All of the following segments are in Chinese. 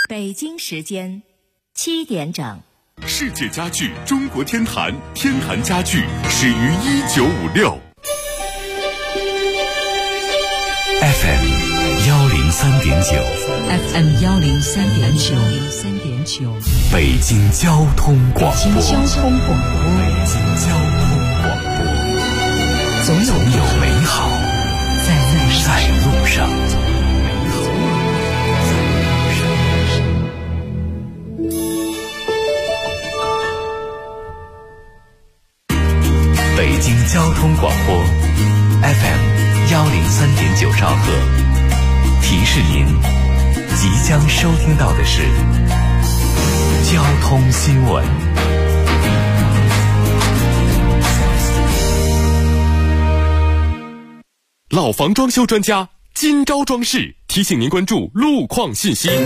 北京时间7点整。 世界家具中国天坛，天坛家具始于1956。FM 103.9，FM 103.9， 北京交通广播， 北京交通广播， 总有美好在路上。北京交通广播 FM 103.9兆赫，提示您即将收听到的是交通新闻。老房装修专家今朝装饰提醒您关注路况信息。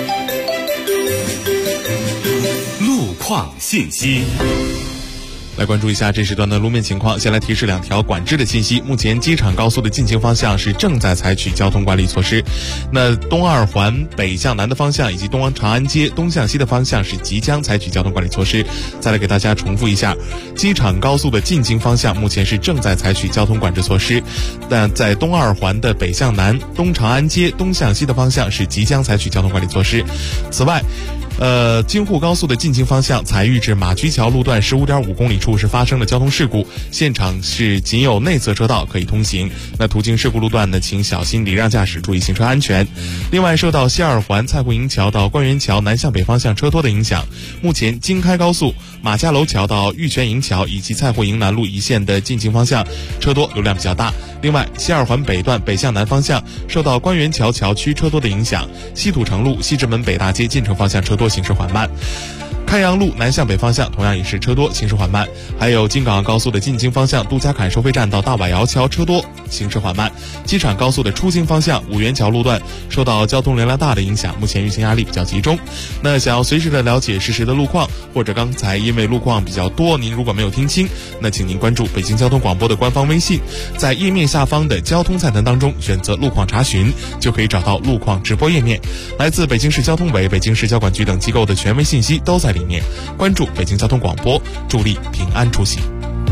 路况信息。 来关注一下这时段的路面情况，先来提示2条管制的信息。目前机场高速的进行方向是正在采取交通管理措施，那东2环北向南的方向以及东长安街东向西的方向是即将采取交通管理措施。再来给大家重复一下，机场高速的进京方向目前是正在采取交通管制措施，但在东2环的北向南东长安街东向西的方向是即将采取交通管理措施。此外京沪高速的进京方向采玉至马驹桥路段15.5公里处是发生了交通事故，现场是仅有内侧车道可以通行，那途经事故路段呢，请小心礼让驾驶，注意行车安全。另外，受到西2环蔡户营桥到官园桥南向北方向车多的影响，目前京开高速马家楼桥到玉泉营桥以及蔡户营南路一线的进京方向车多，流量比较大。另外，西2环北段北向南方向受到官园桥桥区车多的影响，西土城路西直门北大街进城方向车多，行驶缓慢。开阳路南向北方向同样也是车多，行驶缓慢。还有京港澳高速的进京方向杜家坎收费站到大瓦窑桥车多，行驶缓慢。机场高速的出京方向五元桥路段受到交通流量大的影响，目前运行压力比较集中。那想要随时的了解实时的路况，或者刚才因为路况比较多您如果没有听清，那请您关注北京交通广播的官方微信，在页面下方的交通菜单当中选择路况查询，就可以找到路况直播页面。来自北京市交通委、北京市交管局等机构的权威信息都在里面。关注北京交通广播，助力平安出行。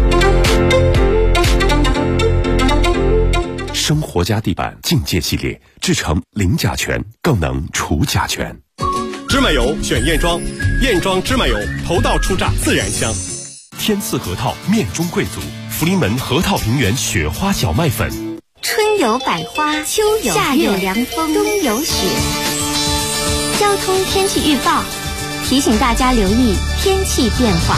生活家地板境界系列制成零甲醛，更能除甲醛。 芝麻油选燕庄，燕庄芝麻油头道出榨自然香。 天赐核桃面中贵族，福临门核桃平原雪花小麦粉。 春有百花，秋有夏有凉风，冬有雪。交通天气预报提醒大家留意天气变化。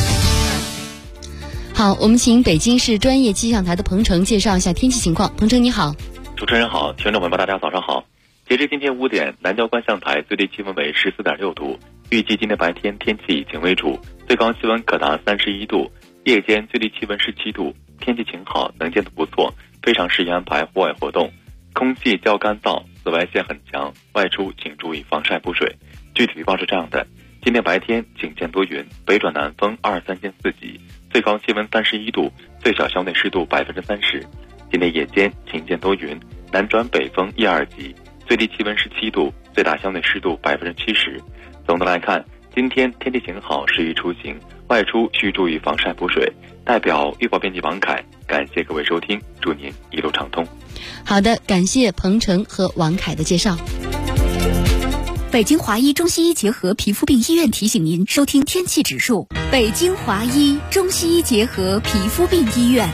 好，我们请北京市专业气象台的彭程介绍一下天气情况。彭程你好。 主持人好，听众朋友们大家早上好。截至今天5点，南郊观象台最低气温为14.6度，预计今天白天天气以晴为主，最高气温可达31度，夜间最低气温17度，天气晴好，能见度不错，非常适宜安排户外活动。空气较干燥，紫外线很强，外出请注意防晒补水。具体预报是这样的：今天白天晴间多云，北转南风23间4级，最高气温31度，最小相对湿度30%。今天夜间晴间多云，南转北风1-2级，最低气温17度，最大相对湿度70%。总的来看，今天天气晴好，适宜出行，外出需注意防晒补水。代表预报编辑王凯，感谢各位收听，祝您一路畅通。 好的，感谢彭程和王凯的介绍。 北京华医中西医结合皮肤病医院提醒您收听天气指数。北京华医中西医结合皮肤病医院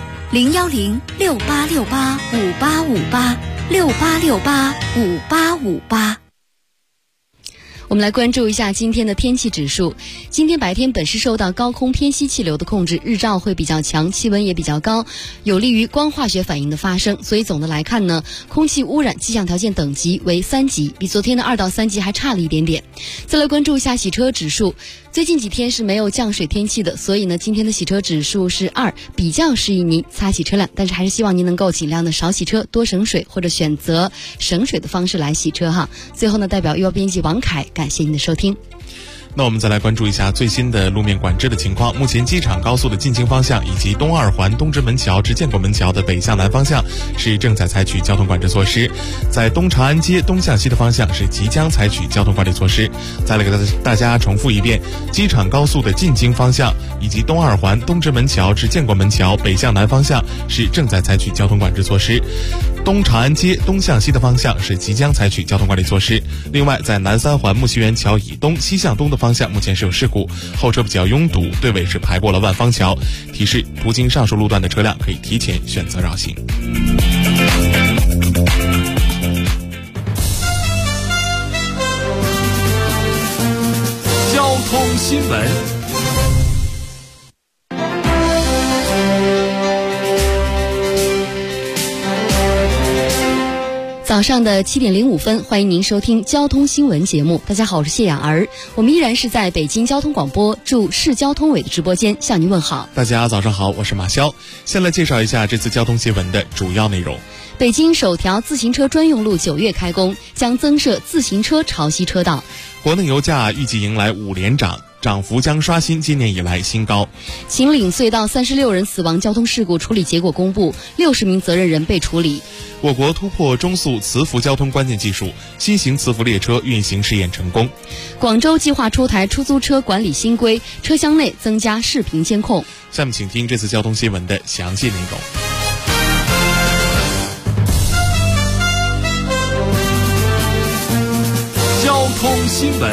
，010-6868-5858，6868-5858。 我们来关注一下今天的天气指数。今天白天本市受到高空偏西气流的控制，日照会比较强，气温也比较高，有利于光化学反应的发生。所以总的来看呢，空气污染气象条件等级为3级，比昨天的2到3级还差了一点点。再来关注一下洗车指数，最近几天是没有降水天气的，所以呢，今天的洗车指数是2，比较适宜您擦洗车辆，但是还是希望您能够尽量的少洗车，多省水，或者选择省水的方式来洗车哈。最后呢，代表预报编辑王凯，感谢您的收听。 那我们再来关注一下最新的路面管制的情况。目前机场高速的进京方向以及东二环东直门桥至建国门桥的北向南方向是正在采取交通管制措施，在东长安街东向西的方向是即将采取交通管理措施。再来给大家重复一遍，机场高速的进京方向以及东二环东直门桥至建国门桥北向南方向是正在采取交通管制措施，东长安街东向西的方向是即将采取交通管理措施。另外，在南三环木樨园桥以东西向东的方向目前是有事故，后车比较拥堵，队尾是排过了万方桥，提示途经上述路段的车辆可以提前选择绕行。 交通新闻。 早上的7点05分，欢迎您收听交通新闻节目。大家好，我是谢雅儿，我们依然是在北京交通广播驻市交通委的直播间向您问好。 大家早上好，我是马潇。先来介绍一下这次交通新闻的主要内容。 北京首条自行车专用路9月开工，将增设自行车潮汐车道。 国内油价预计迎来5连涨，涨幅将刷新今年以来新高。 秦岭隧道36人死亡交通事故处理结果公布，60名责任人被处理。 我国突破中速磁浮交通关键技术，新型磁浮列车运行试验成功。 广州计划出台出租车管理新规，车厢内增加视频监控。 下面请听这次交通新闻的详细内容。 交通新闻。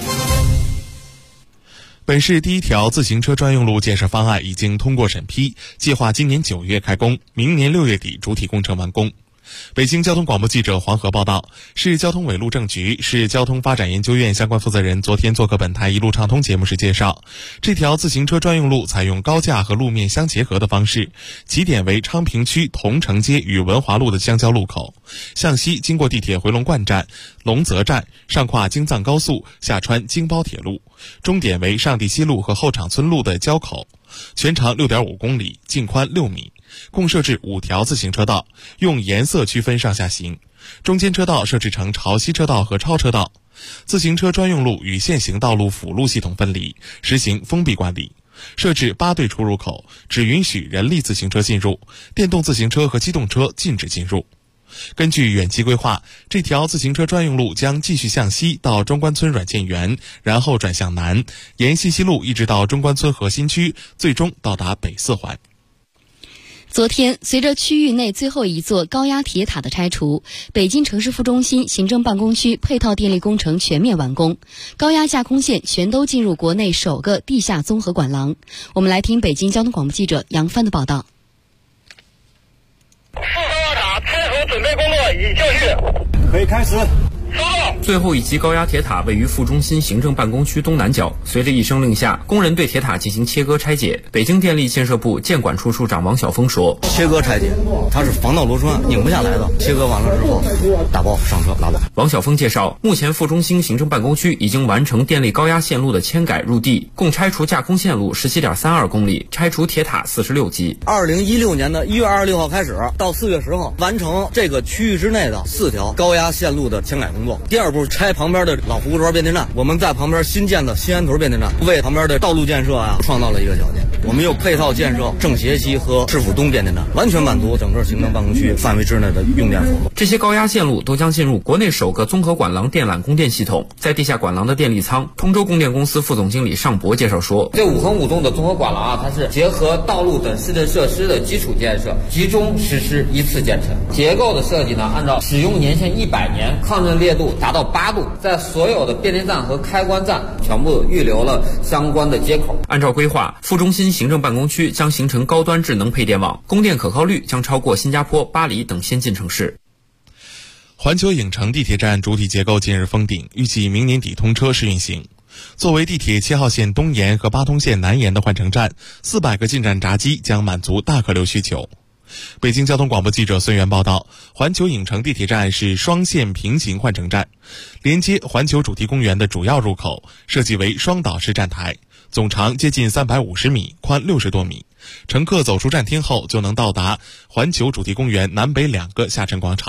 本市第一条自行车专用路建设方案已经通过审批，计划今年9月开工，明年6月底主体工程完工。北京交通广播记者黄河报道，市交通委路政局、市交通发展研究院相关负责人昨天做客本台一路畅通节目时介绍，这条自行车专用路采用高架和路面相结合的方式，起点为昌平区桐城街与文华路的相交路口，向西经过地铁回龙观站、龙泽站，上跨京藏高速，下穿京包铁路，终点为上地西路和后场村路的交口，全长6.5公里，净宽6米。共设置5条自行车道，用颜色区分上下行，中间车道设置成潮汐车道和超车道。自行车专用路与现行道路辅路系统分离，实行封闭管理，设置8对出入口，只允许人力自行车进入，电动自行车和机动车禁止进入。根据远期规划，这条自行车专用路将继续向西到中关村软件园，然后转向南，沿西西路一直到中关村核心区，最终到达北4环。 昨天，随着区域内最后一座高压铁塔的拆除，北京城市副中心行政办公区配套电力工程全面完工，高压架空线全都进入国内首个地下综合管廊。我们来听北京交通广播记者杨帆的报道。 副高压塔拆除准备工作已就绪， 可以开始。 最后一级高压铁塔位于副中心行政办公区东南角，随着一声令下，工人对铁塔进行切割拆解。北京电力建设部建管处处长王晓峰说：“ 切割拆解，它是防盗螺栓，拧不下来的。切割完了之后，打包上车拉走。” 王晓峰介绍，目前副中心行政办公区已经完成电力高压线路的迁改入地，共拆除架空线路17.32公里，拆除铁塔46级。 2016年的1月26号开始，到4月10号完成这个区域之内的4条高压线路的迁改工作。第二步拆旁边的老湖庄变电站，我们在旁边新建的新安屯变电站，为旁边的道路建设创造了一个条件。我们又配套建设正协西和市府东变电站，完全满足整个行政办公区范围之内的用电服务。 这些高压线路都将进入国内首个综合管廊电缆供电系统。在地下管廊的电力舱，通州供电公司副总经理尚博介绍说：“ 这5横5纵的综合管廊它是结合道路等市政设施的基础建设，集中实施一次建成。结构的设计呢，按照使用年限100年，抗震烈度达到8度，在所有的变电站和开关站全部预留了相关的接口。 按照规划，副中心行政办公区将形成高端智能配电网，供电可靠率将超过新加坡、巴黎等先进城市。” 环球影城地铁站主体结构近日封顶，预计明年底通车试运行。作为地铁7号线东延和8通线南延的换乘站，400个进站闸机将满足大客流需求。北京交通广播记者孙源报道，环球影城地铁站是双线平行换乘站，连接环球主题公园的主要入口，设计为双岛式站台，总长接近350米，宽60多米。乘客走出站厅后就能到达环球主题公园南北2个下沉广场。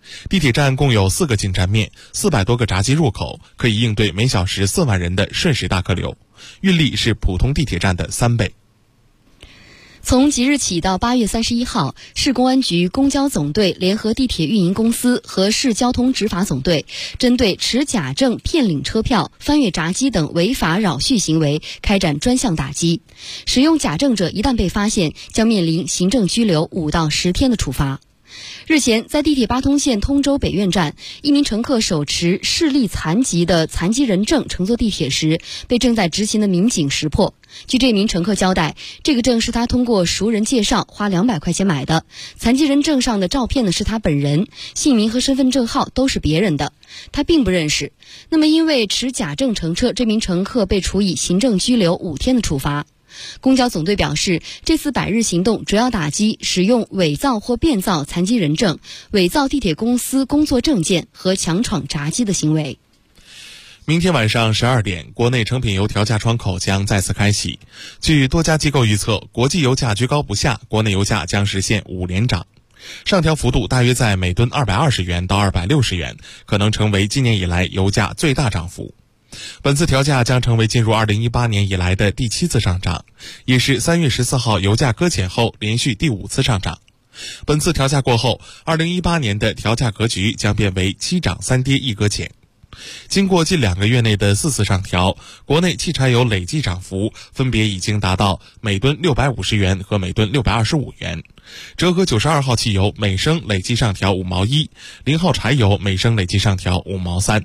地铁站共有4个进站面，400多个闸机入口，可以应对每小时4万人的瞬时大客流，运力是普通地铁站的3倍。 从即日起到8月31号，市公安局公交总队联合地铁运营公司和市交通执法总队，针对持假证骗领车票、翻越闸机等违法扰序行为开展专项打击。使用假证者一旦被发现，将面临行政拘留5到10天的处罚。日前，在地铁八通线通州北苑站，一名乘客手持视力残疾的残疾人证乘坐地铁时，被正在执勤的民警识破。据这名乘客交代，这个证是他通过熟人介绍花200块钱买的，残疾人证上的照片呢是他本人，姓名和身份证号都是别人的，他并不认识。那么因为持假证乘车，这名乘客被处以行政拘留5天的处罚。公交总队表示，这次百日行动主要打击使用伪造或变造残疾人证、伪造地铁公司工作证件和强闯闸机的行为。 明天晚上12点，国内成品油调价窗口将再次开启。据多家机构预测，国际油价居高不下，国内油价将实现5连涨，上调幅度大约在每吨220元到260元，可能成为今年以来油价最大涨幅。本次调价将成为进入2018年以来的第7次上涨，也是3月14号油价搁浅后连续第5次上涨。本次调价过后，2018年的调价格局将变为7涨3跌1搁浅。经过近2个月内的4次上调，国内汽柴油累计涨幅分别已经达到每吨650元和每吨625元，折合92号汽油每升累计上调5毛1，0号柴油每升累计上调5毛3。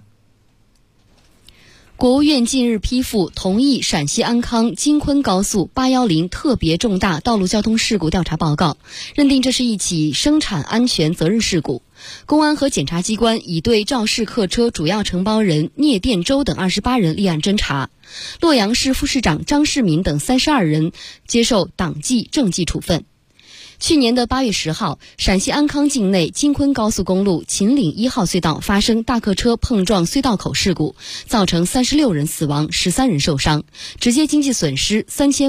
国务院近日批复同意陕西安康京昆高速810特别重大道路交通事故调查报告，认定这是一起生产安全责任事故。公安和检察机关已对肇事客车主要承包人聂殿洲等28人立案侦查，洛阳市副市长张世民等32人接受党纪政纪处分。去年的8月10号，陕西安康境内京昆高速公路秦岭1号隧道发生大客车碰撞隧道口事故，造成36人死亡，13人受伤，直接经济损失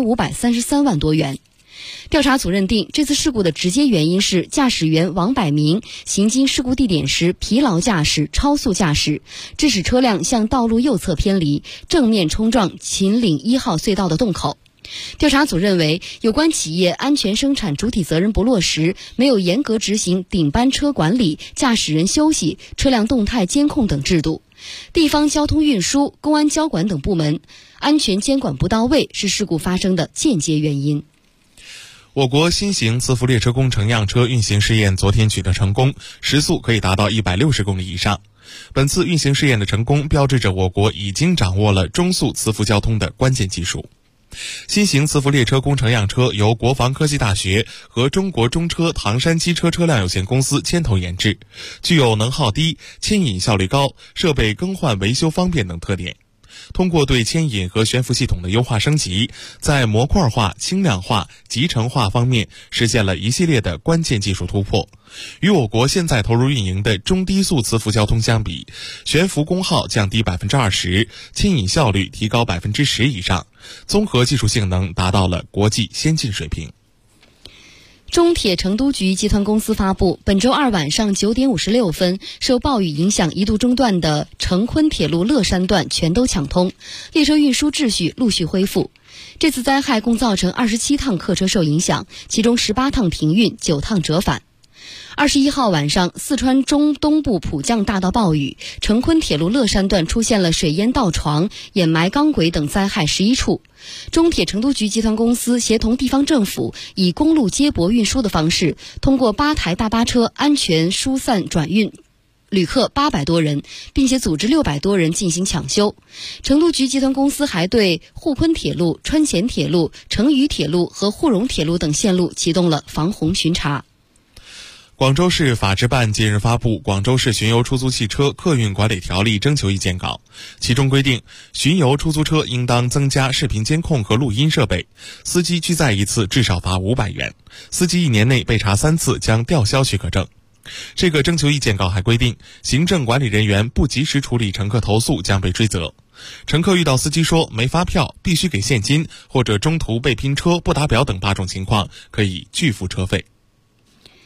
3533万多元。调查组认定，这次事故的直接原因是驾驶员王百明行经事故地点时疲劳驾驶、超速驾驶，致使车辆向道路右侧偏离，正面冲撞秦岭1号隧道的洞口。调查组认为，有关企业安全生产主体责任不落实，没有严格执行顶班车管理、驾驶人休息、车辆动态监控等制度，地方交通运输、公安交管等部门安全监管不到位，是事故发生的间接原因。 我国新型磁浮列车工程样车运行试验昨天取得成功，时速可以达到160公里以上。本次运行试验的成功，标志着我国已经掌握了中速磁浮交通的关键技术。新型磁浮列车工程样车由国防科技大学和中国中车唐山机车车辆有限公司牵头研制，具有能耗低、牵引效率高、设备更换维修方便等特点。通过对牵引和悬浮系统的优化升级，在模块化、轻量化、集成化方面实现了一系列的关键技术突破。与我国现在投入运营的中低速磁浮交通相比，悬浮功耗降低20%，牵引效率提高10%以上，综合技术性能达到了国际先进水平。 中铁成都局集团公司发布，本周二晚上9点56分，受暴雨影响一度中断的成昆铁路乐山段全都抢通，列车运输秩序陆续恢复。这次灾害共造成27趟客车受影响，其中18趟停运，9趟折返。21号晚上，四川中东部普降大到暴雨，成昆铁路乐山段出现了水淹倒床、掩埋钢轨等灾害11处。中铁成都局集团公司协同地方政府，以公路接驳运输的方式，通过8台大巴车安全疏散转运旅客800多人，并且组织600多人进行抢修。成都局集团公司还对沪昆铁路、川咸铁路、成渝铁路和沪蓉铁路等线路启动了防洪巡查。 广州市法制办近日发布《广州市巡游出租汽车客运管理条例》征求意见稿，其中规定，巡游出租车应当增加视频监控和录音设备，司机拒载一次至少罚500元，司机1年内被查3次将吊销许可证。这个征求意见稿还规定，行政管理人员不及时处理乘客投诉将被追责。乘客遇到司机说没发票、必须给现金，或者中途被拼车不打表等8种情况，可以拒付车费。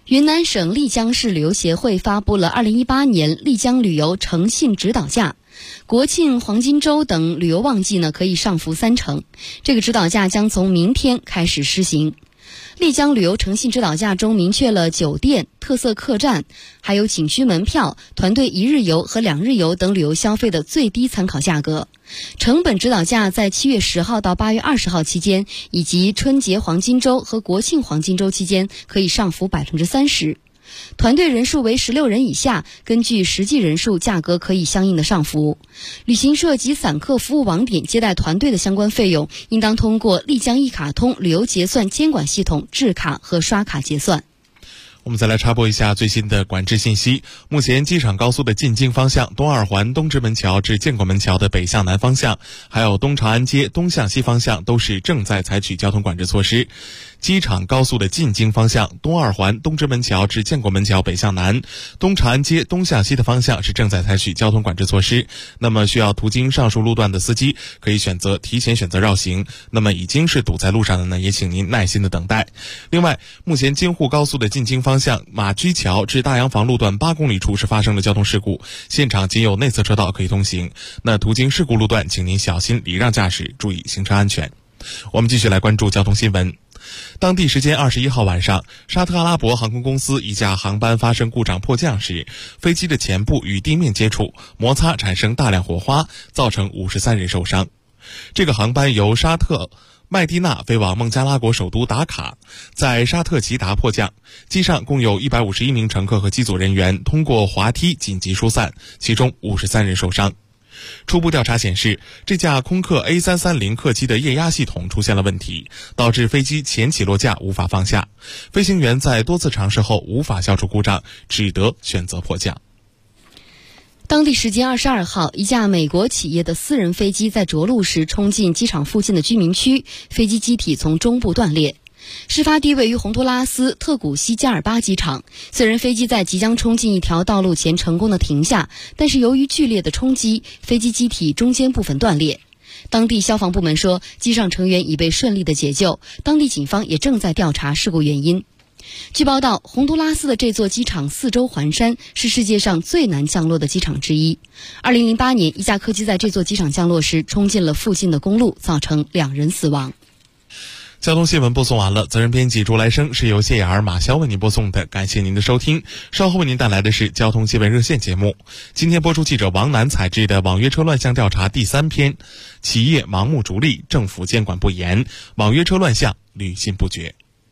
云南省丽江市旅游协会发布了2018年丽江旅游诚信指导价，国庆、黄金周等旅游旺季呢可以上浮30%，这个指导价将从明天开始施行。丽江旅游诚信指导价中明确了酒店、特色客栈、还有景区门票、团队1日游和2日游等旅游消费的最低参考价格。成本指导价在7月10号到8月20号期间，以及春节黄金周和国庆黄金周期间可以上浮30%。团队人数为16人以下，根据实际人数价格可以相应的上浮。旅行社及散客服务网点接待团队的相关费用，应当通过丽江一卡通旅游结算监管系统制卡和刷卡结算。 我们再来插播一下最新的管制信息。目前机场高速的进京方向东二环东直门桥至建国门桥的北向南方向，还有东长安街东向西方向都是正在采取交通管制措施。机场高速的进京方向东二环东直门桥至建国门桥北向南，东长安街东向西的方向是正在采取交通管制措施。那么需要途经上述路段的司机可以提前选择绕行，那么已经是堵在路上的呢，也请您耐心的等待。另外，目前京沪高速的进京方向马驹桥至大洋房路段8公里处是发生了交通事故，现场仅有内侧车道可以通行。那途经事故路段，请您小心礼让驾驶，注意行车安全。我们继续来关注交通新闻。当地时间21号晚上，沙特阿拉伯航空公司一架航班发生故障迫降时，飞机的前部与地面接触摩擦，产生大量火花，造成53人受伤。这个航班由沙特麦地那飞往孟加拉国首都达卡，在沙特吉达迫降，机上共有151名乘客和机组人员通过滑梯紧急疏散，其中53人受伤。初步调查显示，这架空客 A330 客机的液压系统出现了问题，导致飞机前起落架无法放下。飞行员在多次尝试后无法消除故障，只得选择迫降。 当地时间22号，一架美国企业的私人飞机在着陆时冲进机场附近的居民区，飞机机体从中部断裂。事发地位于洪都拉斯特古西加尔巴机场，虽然飞机在即将冲进一条道路前成功的停下，但是由于剧烈的冲击，飞机机体中间部分断裂。当地消防部门说，机上成员已被顺利的解救，当地警方也正在调查事故原因。据报道，洪都拉斯的这座机场四周环山，是世界上最难降落的机场之一。2008年，一架客机在这座机场降落时冲进了附近的公路，造成2人死亡。 交通新闻播送完了，责任编辑朱来生，是由谢雅儿、马潇为您播送的，感谢您的收听。稍后为您带来的是交通新闻热线节目。今天播出记者王楠采制的网约车乱象调查第3篇，企业盲目逐利，政府监管不严，网约车乱象屡禁不绝。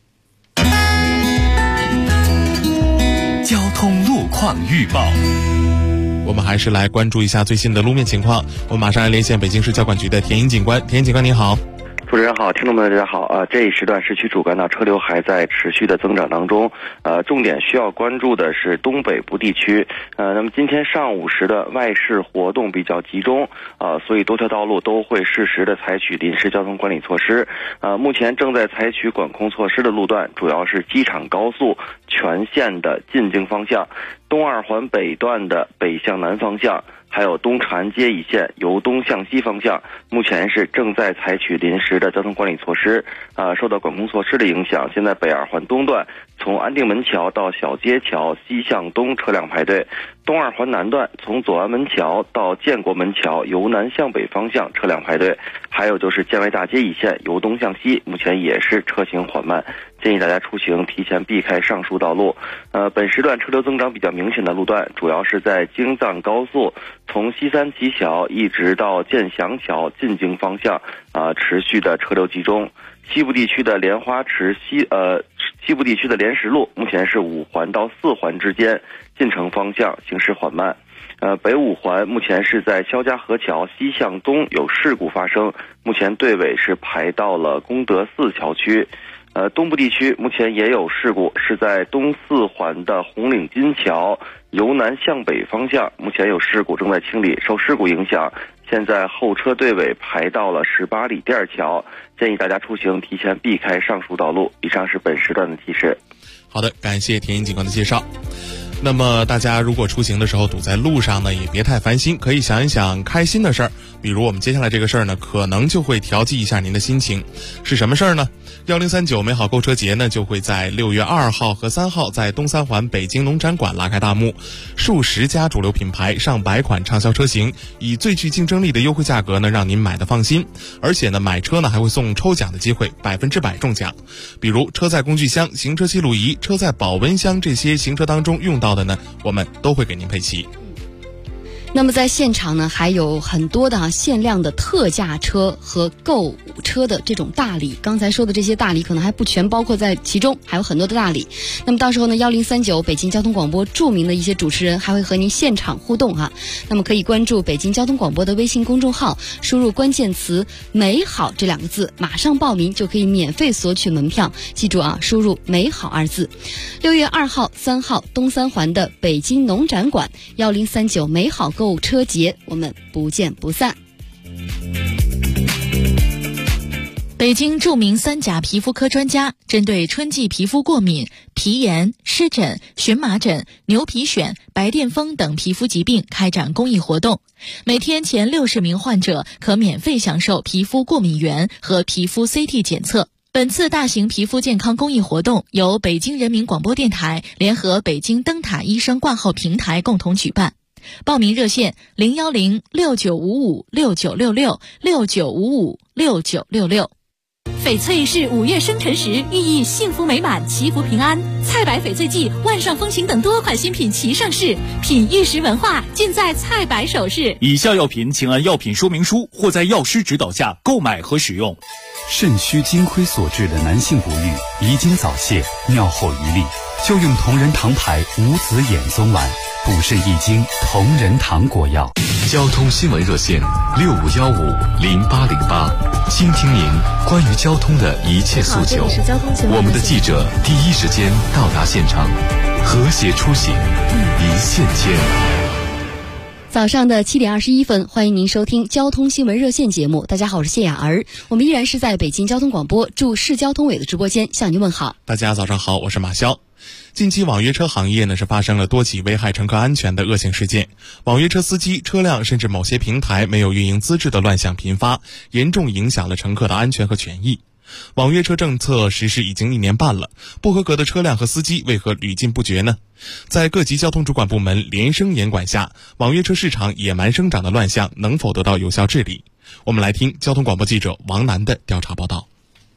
交通路况预报。 我们还是来关注一下最新的路面情况。我们马上来连线北京市交管局的田英警官。田英警官您好。 主持人好，听众们大家好。这一时段市区主干道车流还在持续的增长当中。重点需要关注的是东北部地区。那么今天上午时的外事活动比较集中，所以多条道路都会适时的采取临时交通管理措施。目前正在采取管控措施的路段主要是机场高速全线的进京方向，东二环北段的北向南方向，还有东长安街一线由东向西方向，目前是正在采取临时的交通管理措施。受到管控措施的影响，现在北二环东段从安定门桥到小街桥西向东车辆排队，东二环南段从左安门桥到建国门桥由南向北方向车辆排队，还有就是建外大街一线由东向西，目前也是车行缓慢，建议大家出行提前避开上述道路。本时段车流增长比较明显的路段主要是在京藏高速从西三旗桥一直到建祥桥进京方向，持续的车流集中。西部地区的莲花池西部地区的莲石路目前是5环到4环之间，进城方向行驶缓慢。北5环目前是在肖家河桥西向东有事故发生，目前队尾是排到了功德寺桥区。东部地区目前也有事故，是在东4环的红岭金桥由南向北方向，目前有事故正在清理，受事故影响，现在后车队尾排到了18里店桥，建议大家出行提前避开上述道路。以上是本时段的提示。 好的，感谢田英警官的介绍。那么大家如果出行的时候堵在路上呢，也别太烦心，可以想一想开心的事儿，比如我们接下来这个事儿呢，可能就会调剂一下您的心情。是什么事儿呢？ 1039美好购车节呢，就会在6月2号和3号在东三环北京农展馆拉开大幕，数十家主流品牌、上百款畅销车型，以最具竞争力的优惠价格呢，让您买得放心。而且呢，买车呢还会送抽奖的机会，100%中奖。比如车载工具箱、行车记录仪、车载保温箱这些行车当中用到的呢，我们都会给您配齐。 那么在现场呢，还有很多的限量的特价车和购物车的这种大礼。刚才说的这些大礼可能还不全包括在其中，还有很多的大礼。那么到时候呢，1039北京交通广播著名的一些主持人还会和您现场互动哈。那么可以关注北京交通广播的微信公众号，输入关键词“美好”这2个字，马上报名就可以免费索取门票。记住啊，输入“美好”2字。6月2号、3号东三环的北京农展馆1039美好购物车节，我们不见不散。 北京著名3甲皮肤科专家针对春季皮肤过敏、皮炎、湿疹、荨麻疹、牛皮癣、白癜风等皮肤疾病开展公益活动，每天前60名患者可免费享受皮肤过敏原和皮肤 CT 检测。本次大型皮肤健康公益活动由北京人民广播电台联合北京灯塔医生挂号平台共同举办。报名热线010-6955-6966，6955-6966。 翡翠是5月生辰时，寓意幸福美满、祈福平安。菜百翡翠季、万上风情等多款新品齐上市，品玉石文化尽在菜百首饰。 以下药品请按药品说明书或在药师指导下购买和使用。 肾虚金亏所致的男性不育、遗精早泄、尿后遗粒，就用同仁堂牌无子衍宗丸，补肾益精同仁堂果药。 交通新闻热线65150808，倾听您关于交通的一切诉求。我们的记者第一时间到达现场，和谐出行，一线牵。 早上的7点21分，欢迎您收听交通新闻热线节目。大家好，我是谢雅儿，我们依然是在北京交通广播驻市交通委的直播间向您问好。 大家早上好，我是马潇。近期网约车行业呢是发生了多起危害乘客安全的恶性事件，网约车司机、车辆甚至某些平台没有运营资质的乱象频发，严重影响了乘客的安全和权益。网约车政策实施已经1年半了，不合格的车辆和司机为何屡禁不绝呢？在各级交通主管部门连声严管下，网约车市场野蛮生长的乱象能否得到有效治理？我们来听交通广播记者王楠的调查报道。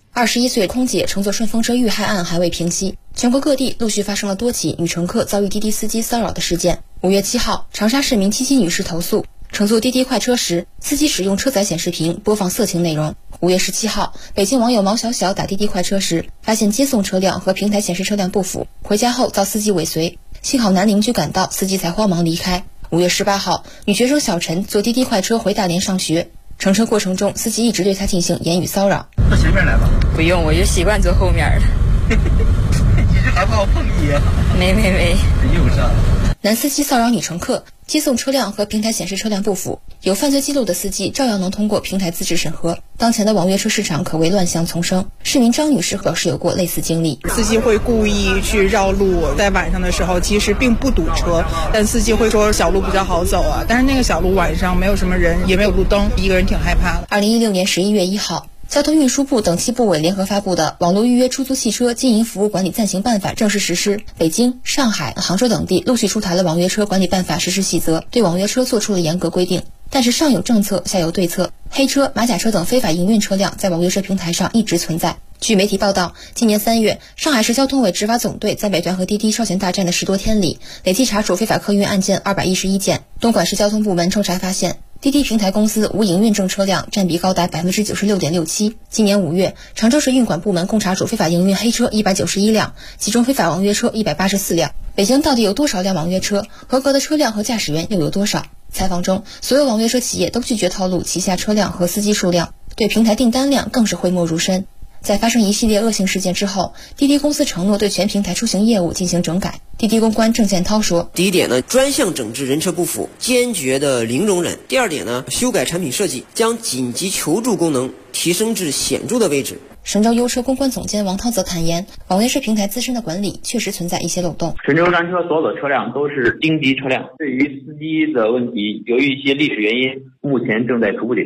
21岁空姐乘坐顺风车遇害案还未平息，全国各地陆续发生了多起女乘客遭遇滴滴司机骚扰的事件。5月7号，长沙市民七七女士投诉，乘坐滴滴快车时，司机使用车载显示屏播放色情内容。5月17号，北京网友毛小小打滴滴快车时，发现接送车辆和平台显示车辆不符，回家后遭司机尾随，幸好男邻居赶到，司机才慌忙离开。5月18号，女学生小陈坐滴滴快车回大连上学，乘车过程中，司机一直对她进行言语骚扰。 坐前面来吧。 不用，我就习惯坐后面了。 你是害怕我碰你啊？ 没。 很友善。 男司机骚扰女乘客，接送车辆和平台显示车辆不符，有犯罪记录的司机照样能通过平台资质审核。当前的网约车市场可谓乱象丛生。市民张女士表示有过类似经历， 司机会故意去绕路，在晚上的时候其实并不堵车，但司机会说小路比较好走啊，但是那个小路晚上没有什么人，也没有路灯，一个人挺害怕的。 2016年11月1号。交通运输部等七部委联合发布的《网络预约出租汽车经营服务管理暂行办法》正式实施。北京、上海、杭州等地陆续出台了网约车管理办法实施细则，对网约车做出了严格规定。但是上有政策，下有对策，黑车、马甲车等非法营运车辆在网约车平台上一直存在。据媒体报道，今年3月，上海市交通委执法总队在美团和滴滴稍嫌大战的10多天里，累计查处非法客运案件211件。东莞市交通部门抽查发现，滴滴平台公司无营运证车辆占比高达 96.67%。今年5月，常州市运管部门共查处非法营运黑车191辆，其中非法网约车184辆。北京到底有多少辆网约车？合格的车辆和驾驶员又有多少？采访中，所有网约车企业都拒绝透露旗下车辆和司机数量，对平台订单量更是讳莫如深。在发生一系列恶性事件之后，滴滴公司承诺对全平台出行业务进行整改。滴滴公关郑建涛说， 第一点呢，专项整治人车不符，坚决的零容忍。第二点呢，修改产品设计，将紧急求助功能提升至显著的位置。 神州优车公关总监王涛则坦言，网约车平台自身的管理确实存在一些漏洞。 神州专车所有的车辆都是丁级车辆，对于司机的问题，由于一些历史原因，目前正在逐步解决。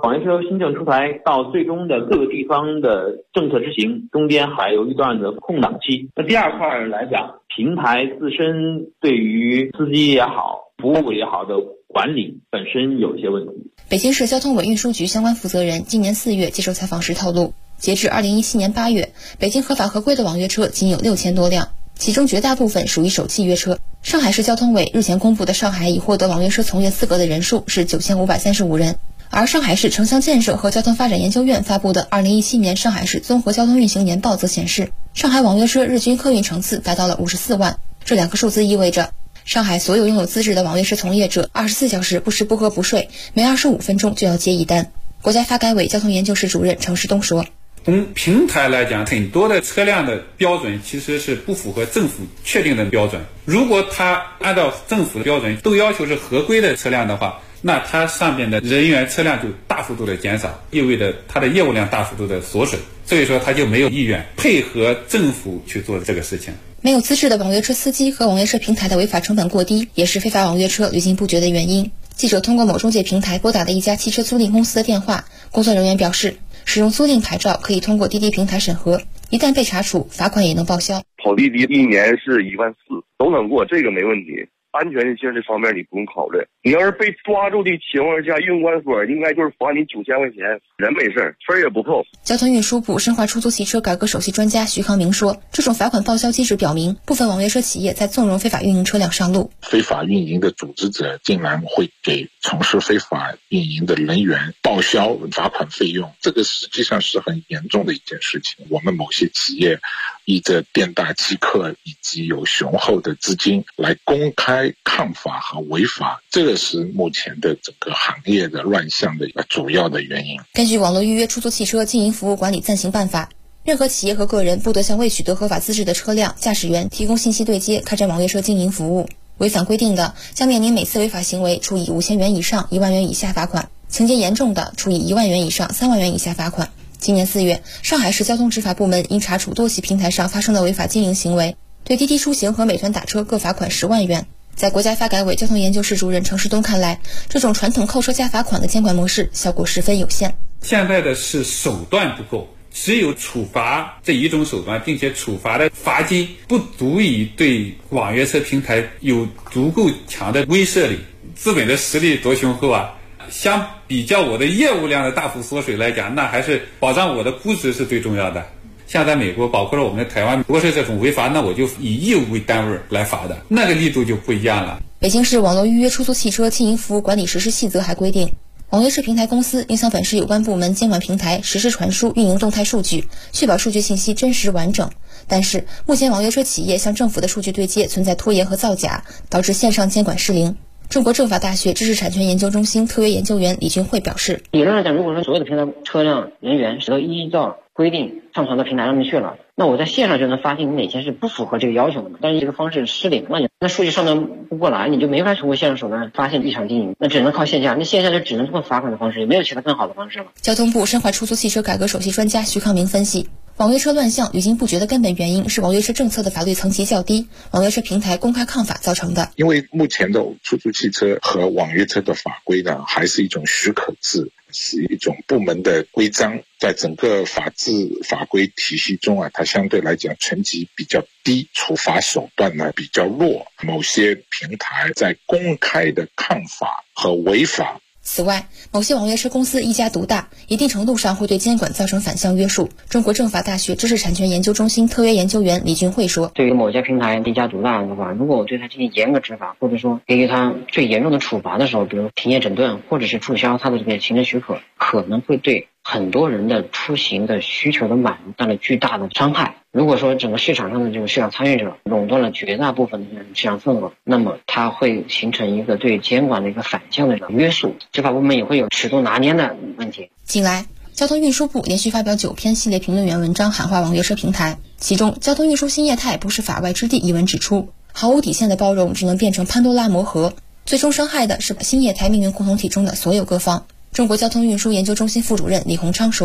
网约车新政出台到最终的各个地方的政策执行，中间还有一段的空档期。那第二块来讲，平台自身对于司机也好、服务也好的管理本身有一些问题。 北京市交通委运输局相关负责人今年4月接受采访时透露，截至2017年8月，北京合法合规的网约车仅有6000多辆，其中绝大部分属于首汽约车。上海市交通委日前公布的上海已获得网约车从业资格的人数是9535人，而上海市城乡建设和交通发展研究院发布的2017年上海市综合交通运行年报则显示，上海网约车日均客运程次达到了54万。这两个数字意味着上海所有拥有资质的网约车从业者24小时不吃不喝不睡，每25分钟就要接一单。国家发改委交通研究室主任程世东说， 从平台来讲，很多的车辆的标准其实是不符合政府确定的标准。如果它按照政府的标准都要求是合规的车辆的话，那它上面的人员车辆就大幅度的减少，意味着它的业务量大幅度的缩水，所以说它就没有意愿配合政府去做这个事情。 没有资质的网约车司机和网约车平台的违法成本过低，也是非法网约车屡禁不绝的原因。记者通过某中介平台拨打了一家汽车租赁公司的电话，工作人员表示，使用租赁牌照可以通过滴滴平台审核，一旦被查处，罚款也能报销。 跑滴滴1年是14000都能过，这个没问题。安全性这方面你不用考虑，你要是被抓住的情况下，运管所应该就是罚你9000块钱，人没事，分也不扣。 交通运输部深化出租汽车改革首席专家徐康明说，这种罚款报销机制表明，部分网约车企业在纵容非法运营车辆上路。 非法运营的组织者竟然会给从事非法运营的人员报销罚款费用，这个实际上是很严重的一件事情。我们某些企业依着店大欺客以及有雄厚的资金来公开抗法和违法，这个是目前的整个行业的乱象的主要的原因。 根据《网络预约出租汽车经营服务管理暂行办法》，任何企业和个人不得向未取得合法资质的车辆驾驶员提供信息对接，开展网约车经营服务。违反规定的，将面临每次违法行为处以5000元以上1万元以下罚款，情节严重的，处以1万元以上3万元以下罚款。今年4月，上海市交通执法部门因查处多起平台上发生的违法经营行为，对滴滴出行和美团打车各罚款10万元。在国家发改委交通研究室主任程世东看来，这种传统扣车加罚款的监管模式效果十分有限。 现在的是手段不够，只有处罚这一种手段，并且处罚的罚金不足以对网约车平台有足够强的威慑力。资本的实力多雄厚啊！相比较我的业务量的大幅缩水来讲，那还是保障我的估值是最重要的。像在美国，包括了我们的台湾，如果是这种违法，那我就以业务为单位来罚的，那个力度就不一样了。 北京市网络预约出租汽车经营服务管理实施细则还规定，网约车平台公司应向本市有关部门监管平台实时传输运营动态数据，确保数据信息真实完整。但是目前网约车企业向政府的数据对接存在拖延和造假，导致线上监管失灵。中国政法大学知识产权研究中心特约研究员李军慧表示， 理论上讲，如果说所有的平台车辆人员是都依照规定上传到平台上面去了，那我在线上就能发现你哪些是不符合这个要求的嘛。但是这个方式失灵了，那数据上传不过来，你就没法通过线上手段发现异常经营，那只能靠线下，那线下就只能通过罚款的方式，也没有其他更好的方式了。 交通部深化出租汽车改革首席专家徐康明分析，网约车乱象屡禁不绝的根本原因是网约车政策的法律层级较低，网约车平台公开抗法造成的。 因为目前的出租汽车和网约车的法规呢，还是一种许可制，是一种部门的规章，在整个法制法规体系中啊，它相对来讲层级比较低，处罚手段呢比较弱。某些平台在公开的抗法和违法。 此外，某些网约车公司一家独大，一定程度上会对监管造成反向约束。中国政法大学知识产权研究中心特约研究员李军慧说， 对于某家平台一家独大的话，如果我对它进行严格执法，或者说给予它最严重的处罚的时候，比如停业整顿或者是注销它的这个行政许可，可能会对很多人的出行的需求的满足带来巨大的伤害。如果说整个市场上的这个市场参与者垄断了绝大部分的市场份额，那么它会形成一个对监管的一个反向的约束，执法部门也会有尺度拿捏的问题。 近来，交通运输部连续发表9篇系列评论员文章喊话网约车平台，其中交通运输新业态不是法外之地一文指出，毫无底线的包容只能变成潘多拉魔盒，最终伤害的是新业态命运共同体中的所有各方。中国交通运输研究中心副主任李洪昌说，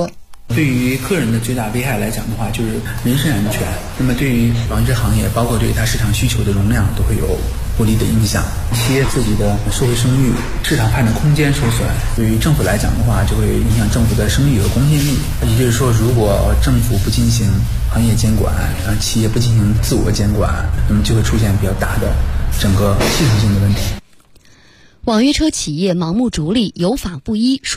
对于个人的最大危害来讲的话，就是人身安全。那么对于网约车行业，包括对于它市场需求的容量，都会有不利的影响。企业自己的社会声誉、市场发展空间受损，对于政府来讲的话，就会影响政府的声誉和公信力。也就是说，如果政府不进行行业监管，企业不进行自我监管，那么就会出现比较大的整个系统性的问题。 网约车企业盲目逐利、有法不依。